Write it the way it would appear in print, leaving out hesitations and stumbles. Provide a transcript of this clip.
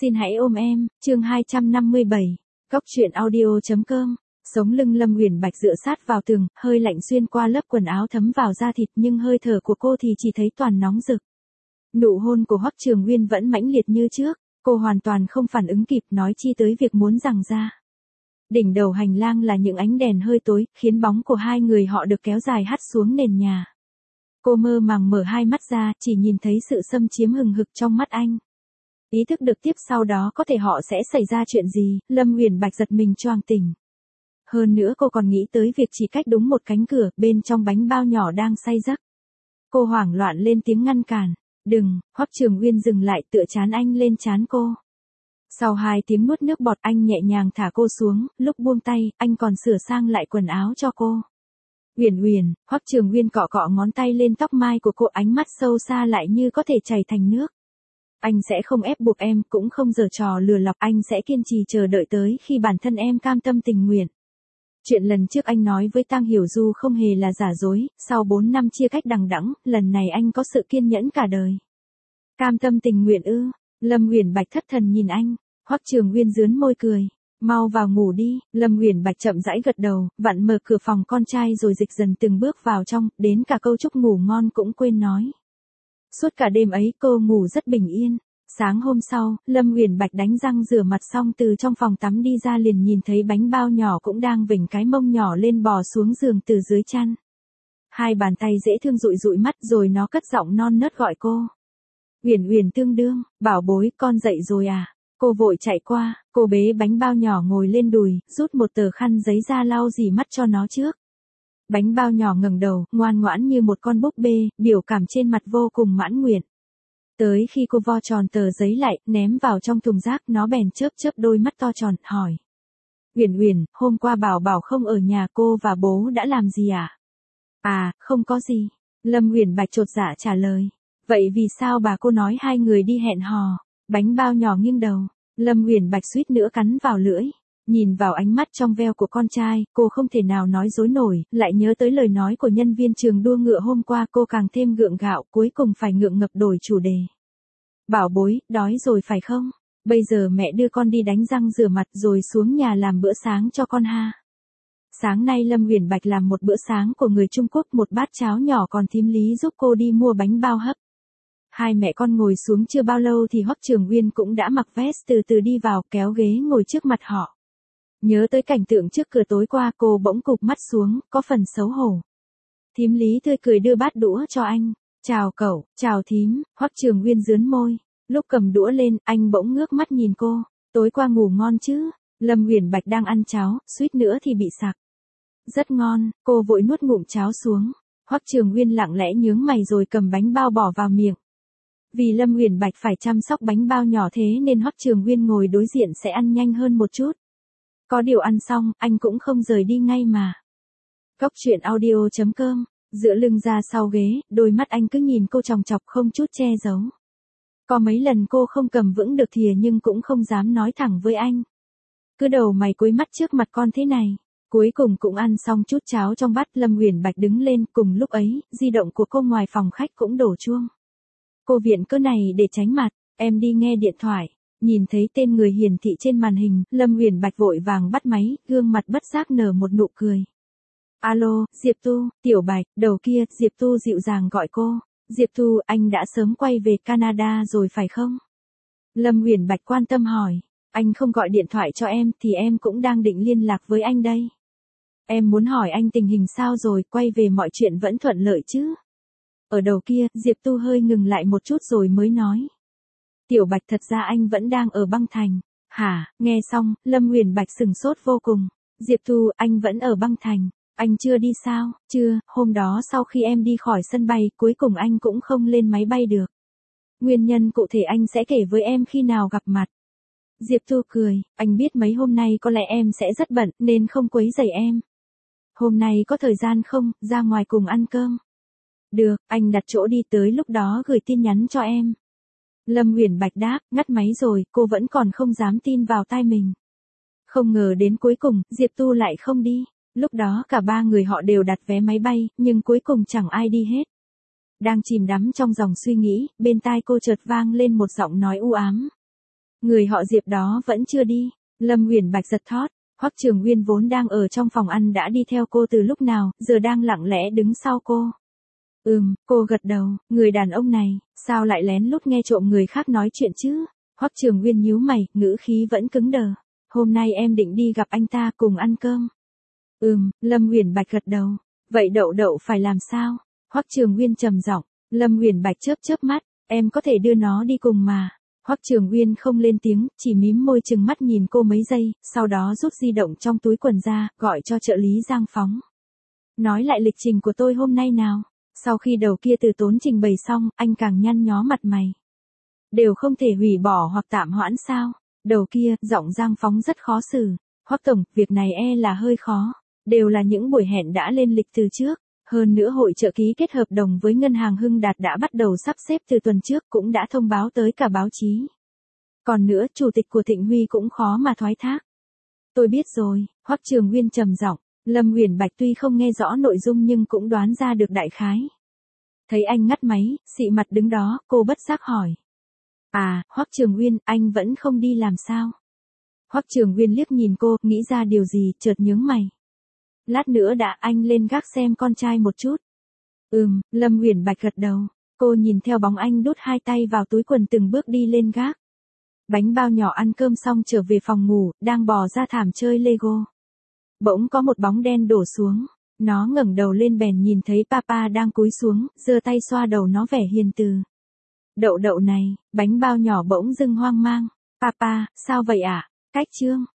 Xin hãy ôm em, chương 257. Cóc truyện audio.com. Sống lưng Lâm Uyển Bạch dựa sát vào tường, hơi lạnh xuyên qua lớp quần áo thấm vào da thịt, nhưng hơi thở của cô thì chỉ thấy toàn nóng rực. Nụ hôn của Hoắc Trường Uyên vẫn mãnh liệt như trước, cô hoàn toàn không phản ứng kịp, nói chi tới việc muốn giằng ra. Đỉnh đầu hành lang là những ánh đèn hơi tối, khiến bóng của hai người họ được kéo dài hắt xuống nền nhà. Cô mơ màng mở hai mắt ra, chỉ nhìn thấy sự xâm chiếm hừng hực trong mắt anh. Ý thức được tiếp sau đó có thể họ sẽ xảy ra chuyện gì, Lâm Uyển Bạch giật mình choàng tỉnh. Hơn nữa cô còn nghĩ tới việc chỉ cách đúng một cánh cửa, bên trong bánh bao nhỏ đang say giấc. Cô hoảng loạn lên tiếng ngăn cản. Đừng, Hoắc Trường Uyên dừng lại, tựa trán anh lên trán cô. Sau 2 tiếng nuốt nước bọt, anh nhẹ nhàng thả cô xuống, lúc buông tay, anh còn sửa sang lại quần áo cho cô. Uyển Uyển, Hoắc Trường Uyên cọ cọ ngón tay lên tóc mai của cô, ánh mắt sâu xa lại như có thể chảy thành nước. Anh sẽ không ép buộc em, cũng không giở trò lừa lọc, anh sẽ kiên trì chờ đợi tới khi bản thân em cam tâm tình nguyện. Chuyện lần trước anh nói với Tang Hiểu Du không hề là giả dối, sau 4 năm chia cách đằng đẵng, lần này anh có sự kiên nhẫn cả đời. Cam tâm tình nguyện ư? Lâm Uyển Bạch thất thần nhìn anh. Hoắc Trường Uyên rướn môi cười. Mau vào ngủ đi. Lâm Uyển Bạch chậm rãi gật đầu, vặn mở cửa phòng con trai rồi dịch dần từng bước vào trong, đến cả câu chúc ngủ ngon cũng quên nói. Suốt cả đêm ấy cô ngủ rất bình yên. Sáng hôm sau, Lâm Uyển Bạch đánh răng rửa mặt xong từ trong phòng tắm đi ra liền nhìn thấy bánh bao nhỏ cũng đang vểnh cái mông nhỏ lên bò xuống giường từ dưới chăn. Hai bàn tay dễ thương dụi dụi mắt rồi nó cất giọng non nớt gọi cô. Uyển Uyển tương đương, bảo bối, con dậy rồi à? Cô vội chạy qua, cô bế bánh bao nhỏ ngồi lên đùi, rút một tờ khăn giấy ra lau dì mắt cho nó trước. Bánh bao nhỏ ngẩng đầu, ngoan ngoãn như một con búp bê, biểu cảm trên mặt vô cùng mãn nguyện. Tới khi cô vo tròn tờ giấy lại, ném vào trong thùng rác, nó bèn chớp chớp đôi mắt to tròn, hỏi. Uyển Uyển, hôm qua Bảo Bảo không ở nhà, cô và bố đã làm gì à? À, không có gì. Lâm Uyển Bạch chột dạ trả lời. Vậy vì sao bà cô nói hai người đi hẹn hò? Bánh bao nhỏ nghiêng đầu. Lâm Uyển Bạch suýt nữa cắn vào lưỡi. Nhìn vào ánh mắt trong veo của con trai, cô không thể nào nói dối nổi, lại nhớ tới lời nói của nhân viên trường đua ngựa hôm qua, cô càng thêm gượng gạo, cuối cùng phải ngượng ngập đổi chủ đề. Bảo bối, đói rồi phải không? Bây giờ mẹ đưa con đi đánh răng rửa mặt rồi xuống nhà làm bữa sáng cho con ha. Sáng nay Lâm Uyển Bạch làm một bữa sáng của người Trung Quốc, một bát cháo nhỏ, còn thím Lý giúp cô đi mua bánh bao hấp. Hai mẹ con ngồi xuống chưa bao lâu thì Hoắc Trường Uyên cũng đã mặc vest từ từ đi vào, kéo ghế ngồi trước mặt họ. Nhớ tới cảnh tượng trước cửa tối qua, cô bỗng cụp mắt xuống, có phần xấu hổ. Thím Lý tươi cười đưa bát đũa cho anh. Chào cậu, chào thím. Hoắc Trường Uyên rướn môi. Lúc cầm đũa lên, anh bỗng ngước mắt nhìn cô. Tối qua ngủ ngon chứ? Lâm Uyển Bạch đang ăn cháo, suýt nữa thì bị sặc. Rất ngon, cô vội nuốt ngụm cháo xuống. Hoắc Trường Uyên lặng lẽ nhướng mày rồi cầm bánh bao bỏ vào miệng. Vì Lâm Uyển Bạch phải chăm sóc bánh bao nhỏ thế nên Hoắc Trường Uyên ngồi đối diện sẽ ăn nhanh hơn một chút. Có điều ăn xong, anh cũng không rời đi ngay mà. Cóc truyện audio.com. Dựa lưng ra sau ghế, đôi mắt anh cứ nhìn cô chòng chọc không chút che giấu. Có mấy lần cô không cầm vững được thìa nhưng cũng không dám nói thẳng với anh. Cứ đầu mày cúi mắt trước mặt con thế này. Cuối cùng cũng ăn xong chút cháo trong bát. Lâm Uyển Bạch đứng lên, cùng lúc ấy, di động của cô ngoài phòng khách cũng đổ chuông. Cô viện cớ này để tránh mặt, em đi nghe điện thoại. Nhìn thấy tên người hiển thị trên màn hình, Lâm Uyển Bạch vội vàng bắt máy, gương mặt bất giác nở một nụ cười. Alo, Diệp Tu, Tiểu Bạch, đầu kia, Diệp Tu dịu dàng gọi cô. Diệp Tu, anh đã sớm quay về Canada rồi phải không? Lâm Uyển Bạch quan tâm hỏi. Anh không gọi điện thoại cho em thì em cũng đang định liên lạc với anh đây. Em muốn hỏi anh tình hình sao rồi, quay về mọi chuyện vẫn thuận lợi chứ? Ở đầu kia, Diệp Tu hơi ngừng lại một chút rồi mới nói. Tiểu Bạch, thật ra anh vẫn đang ở băng thành. Hả? Nghe xong, Lâm Uyển Bạch sừng sốt vô cùng. Diệp Tu, anh vẫn ở băng thành. Anh chưa đi sao? Chưa, hôm đó sau khi em đi khỏi sân bay, cuối cùng anh cũng không lên máy bay được. Nguyên nhân cụ thể anh sẽ kể với em khi nào gặp mặt. Diệp Tu cười, anh biết mấy hôm nay có lẽ em sẽ rất bận nên không quấy rầy em. Hôm nay có thời gian không, ra ngoài cùng ăn cơm? Được, anh đặt chỗ đi, tới lúc đó gửi tin nhắn cho em. Lâm Uyển Bạch đáp, ngắt máy rồi, cô vẫn còn không dám tin vào tai mình. Không ngờ đến cuối cùng, Diệp Tu lại không đi. Lúc đó cả ba người họ đều đặt vé máy bay, nhưng cuối cùng chẳng ai đi hết. Đang chìm đắm trong dòng suy nghĩ, bên tai cô chợt vang lên một giọng nói u ám. Người họ Diệp đó vẫn chưa đi. Lâm Uyển Bạch giật thót. Hoắc Trường Nguyên vốn đang ở trong phòng ăn đã đi theo cô từ lúc nào, giờ đang lặng lẽ đứng sau cô. Cô gật đầu, người đàn ông này, sao lại lén lút nghe trộm người khác nói chuyện chứ? Hoắc Trường Nguyên nhíu mày, ngữ khí vẫn cứng đờ. Hôm nay em định đi gặp anh ta cùng ăn cơm. Lâm Uyển Bạch gật đầu. Vậy Đậu Đậu phải làm sao? Hoắc Trường Nguyên trầm giọng. Lâm Uyển Bạch chớp chớp mắt, em có thể đưa nó đi cùng mà. Hoắc Trường Nguyên không lên tiếng, chỉ mím môi chừng mắt nhìn cô mấy giây, sau đó rút di động trong túi quần ra, gọi cho trợ lý Giang Phóng. Nói lại lịch trình của tôi hôm nay nào. Sau khi đầu kia từ tốn trình bày xong, anh càng nhăn nhó mặt mày. Đều không thể hủy bỏ hoặc tạm hoãn sao? Đầu kia, giọng Giang Phóng rất khó xử. Hoắc tổng, việc này là hơi khó. Đều là những buổi hẹn đã lên lịch từ trước. Hơn nữa hội chợ ký kết hợp đồng với ngân hàng Hưng Đạt đã bắt đầu sắp xếp từ tuần trước, cũng đã thông báo tới cả báo chí. Còn nữa, chủ tịch của Thịnh Huy cũng khó mà thoái thác. Tôi biết rồi, Hoắc Trường Nguyên trầm giọng. Lâm Uyển Bạch tuy không nghe rõ nội dung nhưng cũng đoán ra được đại khái. Thấy anh ngắt máy, xị mặt đứng đó, cô bất giác hỏi. Hoắc Trường Nguyên, anh vẫn không đi làm sao? Hoắc Trường Nguyên liếc nhìn cô, nghĩ ra điều gì, chợt nhướng mày. Lát nữa đã, anh lên gác xem con trai một chút. Lâm Uyển Bạch gật đầu. Cô nhìn theo bóng anh đút hai tay vào túi quần từng bước đi lên gác. Bánh bao nhỏ ăn cơm xong trở về phòng ngủ, đang bò ra thảm chơi Lego. Bỗng có một bóng đen đổ xuống. Nó ngẩng đầu lên bèn nhìn thấy papa đang cúi xuống, giơ tay xoa đầu nó vẻ hiền từ. Đậu Đậu này, bánh bao nhỏ bỗng dưng hoang mang. Papa, sao vậy ạ? Cách Trương.